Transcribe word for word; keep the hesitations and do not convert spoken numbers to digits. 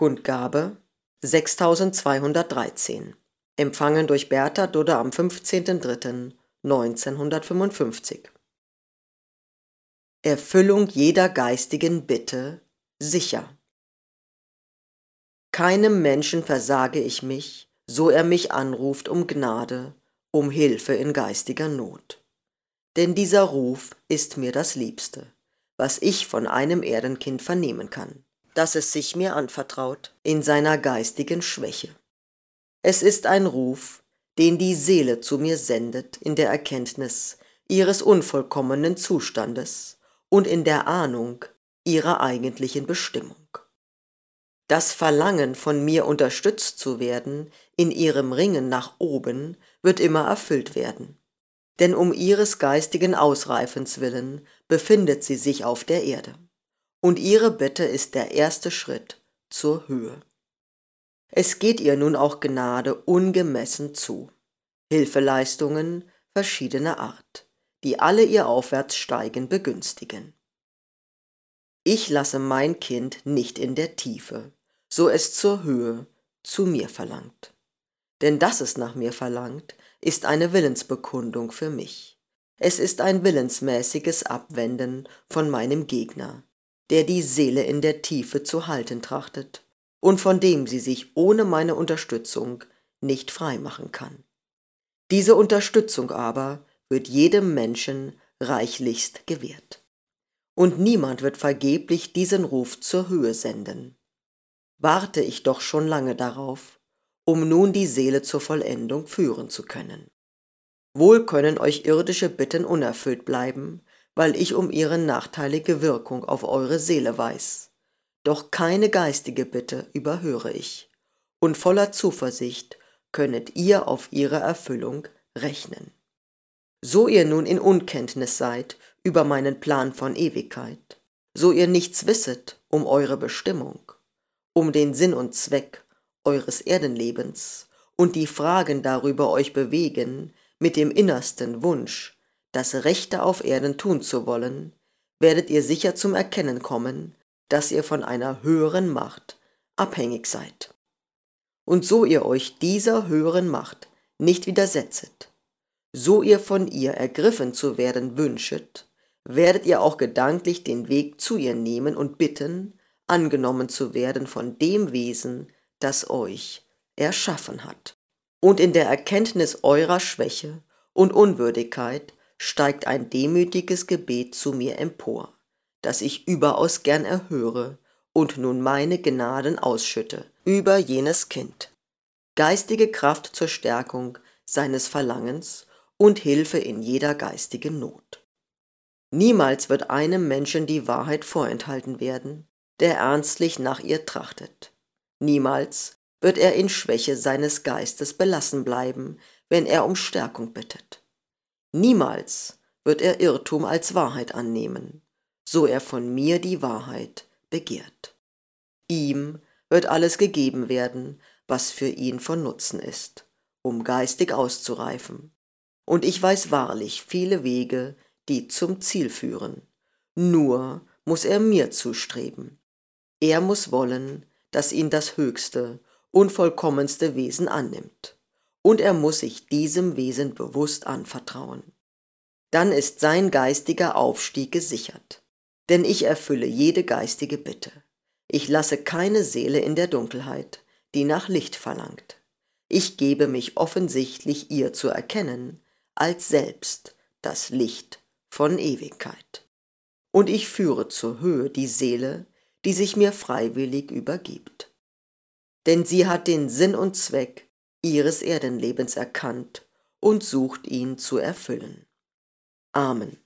Kundgabe sechstausendzweihundertdreizehn. Empfangen durch Bertha Dudde am fünfzehnten dritten neunzehnhundertfünfundfünfzig. Erfüllung jeder geistigen Bitte sicher. Keinem Menschen versage ich mich, so er mich anruft um Gnade, um Hilfe in geistiger Not. Denn dieser Ruf ist mir das Liebste, was ich von einem Erdenkind vernehmen kann, dass es sich mir anvertraut in seiner geistigen Schwäche. Es ist ein Ruf, den die Seele zu mir sendet in der Erkenntnis ihres unvollkommenen Zustandes und in der Ahnung ihrer eigentlichen Bestimmung. Das Verlangen, von mir unterstützt zu werden, in ihrem Ringen nach oben, wird immer erfüllt werden. Denn um ihres geistigen Ausreifens willen befindet sie sich auf der Erde. Und ihre Bitte ist der erste Schritt zur Höhe. Es geht ihr nun auch Gnade ungemessen zu. Hilfeleistungen verschiedener Art, die alle ihr Aufwärtssteigen begünstigen. Ich lasse mein Kind nicht in der Tiefe, so es zur Höhe zu mir verlangt. Denn dass es nach mir verlangt, ist eine Willensbekundung für mich. Es ist ein willensmäßiges Abwenden von meinem Gegner, der die Seele in der Tiefe zu halten trachtet und von dem sie sich ohne meine Unterstützung nicht freimachen kann. Diese Unterstützung aber wird jedem Menschen reichlichst gewährt. Und niemand wird vergeblich diesen Ruf zur Höhe senden. Warte ich doch schon lange darauf, um nun die Seele zur Vollendung führen zu können. Wohl können euch irdische Bitten unerfüllt bleiben, weil ich um ihre nachteilige Wirkung auf eure Seele weiß. Doch keine geistige Bitte überhöre ich, und voller Zuversicht könnet ihr auf ihre Erfüllung rechnen. So ihr nun in Unkenntnis seid über meinen Plan von Ewigkeit, so ihr nichts wisset um eure Bestimmung, um den Sinn und Zweck eures Erdenlebens und die Fragen darüber euch bewegen, mit dem innersten Wunsch, das Rechte auf Erden tun zu wollen, werdet ihr sicher zum Erkennen kommen, dass ihr von einer höheren Macht abhängig seid. Und so ihr euch dieser höheren Macht nicht widersetzet, so ihr von ihr ergriffen zu werden wünschet, werdet ihr auch gedanklich den Weg zu ihr nehmen und bitten, angenommen zu werden von dem Wesen, das euch erschaffen hat. Und in der Erkenntnis eurer Schwäche und Unwürdigkeit steigt ein demütiges Gebet zu mir empor, das ich überaus gern erhöre und nun meine Gnaden ausschütte über jenes Kind. Geistige Kraft zur Stärkung seines Verlangens und Hilfe in jeder geistigen Not. Niemals wird einem Menschen die Wahrheit vorenthalten werden, der ernstlich nach ihr trachtet. Niemals wird er in Schwäche seines Geistes belassen bleiben, wenn er um Stärkung bittet. Niemals wird er Irrtum als Wahrheit annehmen, so er von mir die Wahrheit begehrt. Ihm wird alles gegeben werden, was für ihn von Nutzen ist, um geistig auszureifen. Und ich weiß wahrlich viele Wege, die zum Ziel führen. Nur muss er mir zustreben. Er muss wollen, dass ihn das höchste und vollkommenste Wesen annimmt. Und er muss sich diesem Wesen bewusst anvertrauen. Dann ist sein geistiger Aufstieg gesichert. Denn ich erfülle jede geistige Bitte. Ich lasse keine Seele in der Dunkelheit, die nach Licht verlangt. Ich gebe mich offensichtlich ihr zu erkennen, als selbst das Licht von Ewigkeit. Und ich führe zur Höhe die Seele, die sich mir freiwillig übergibt. Denn sie hat den Sinn und Zweck ihres Erdenlebens erkannt und sucht ihn zu erfüllen. Amen.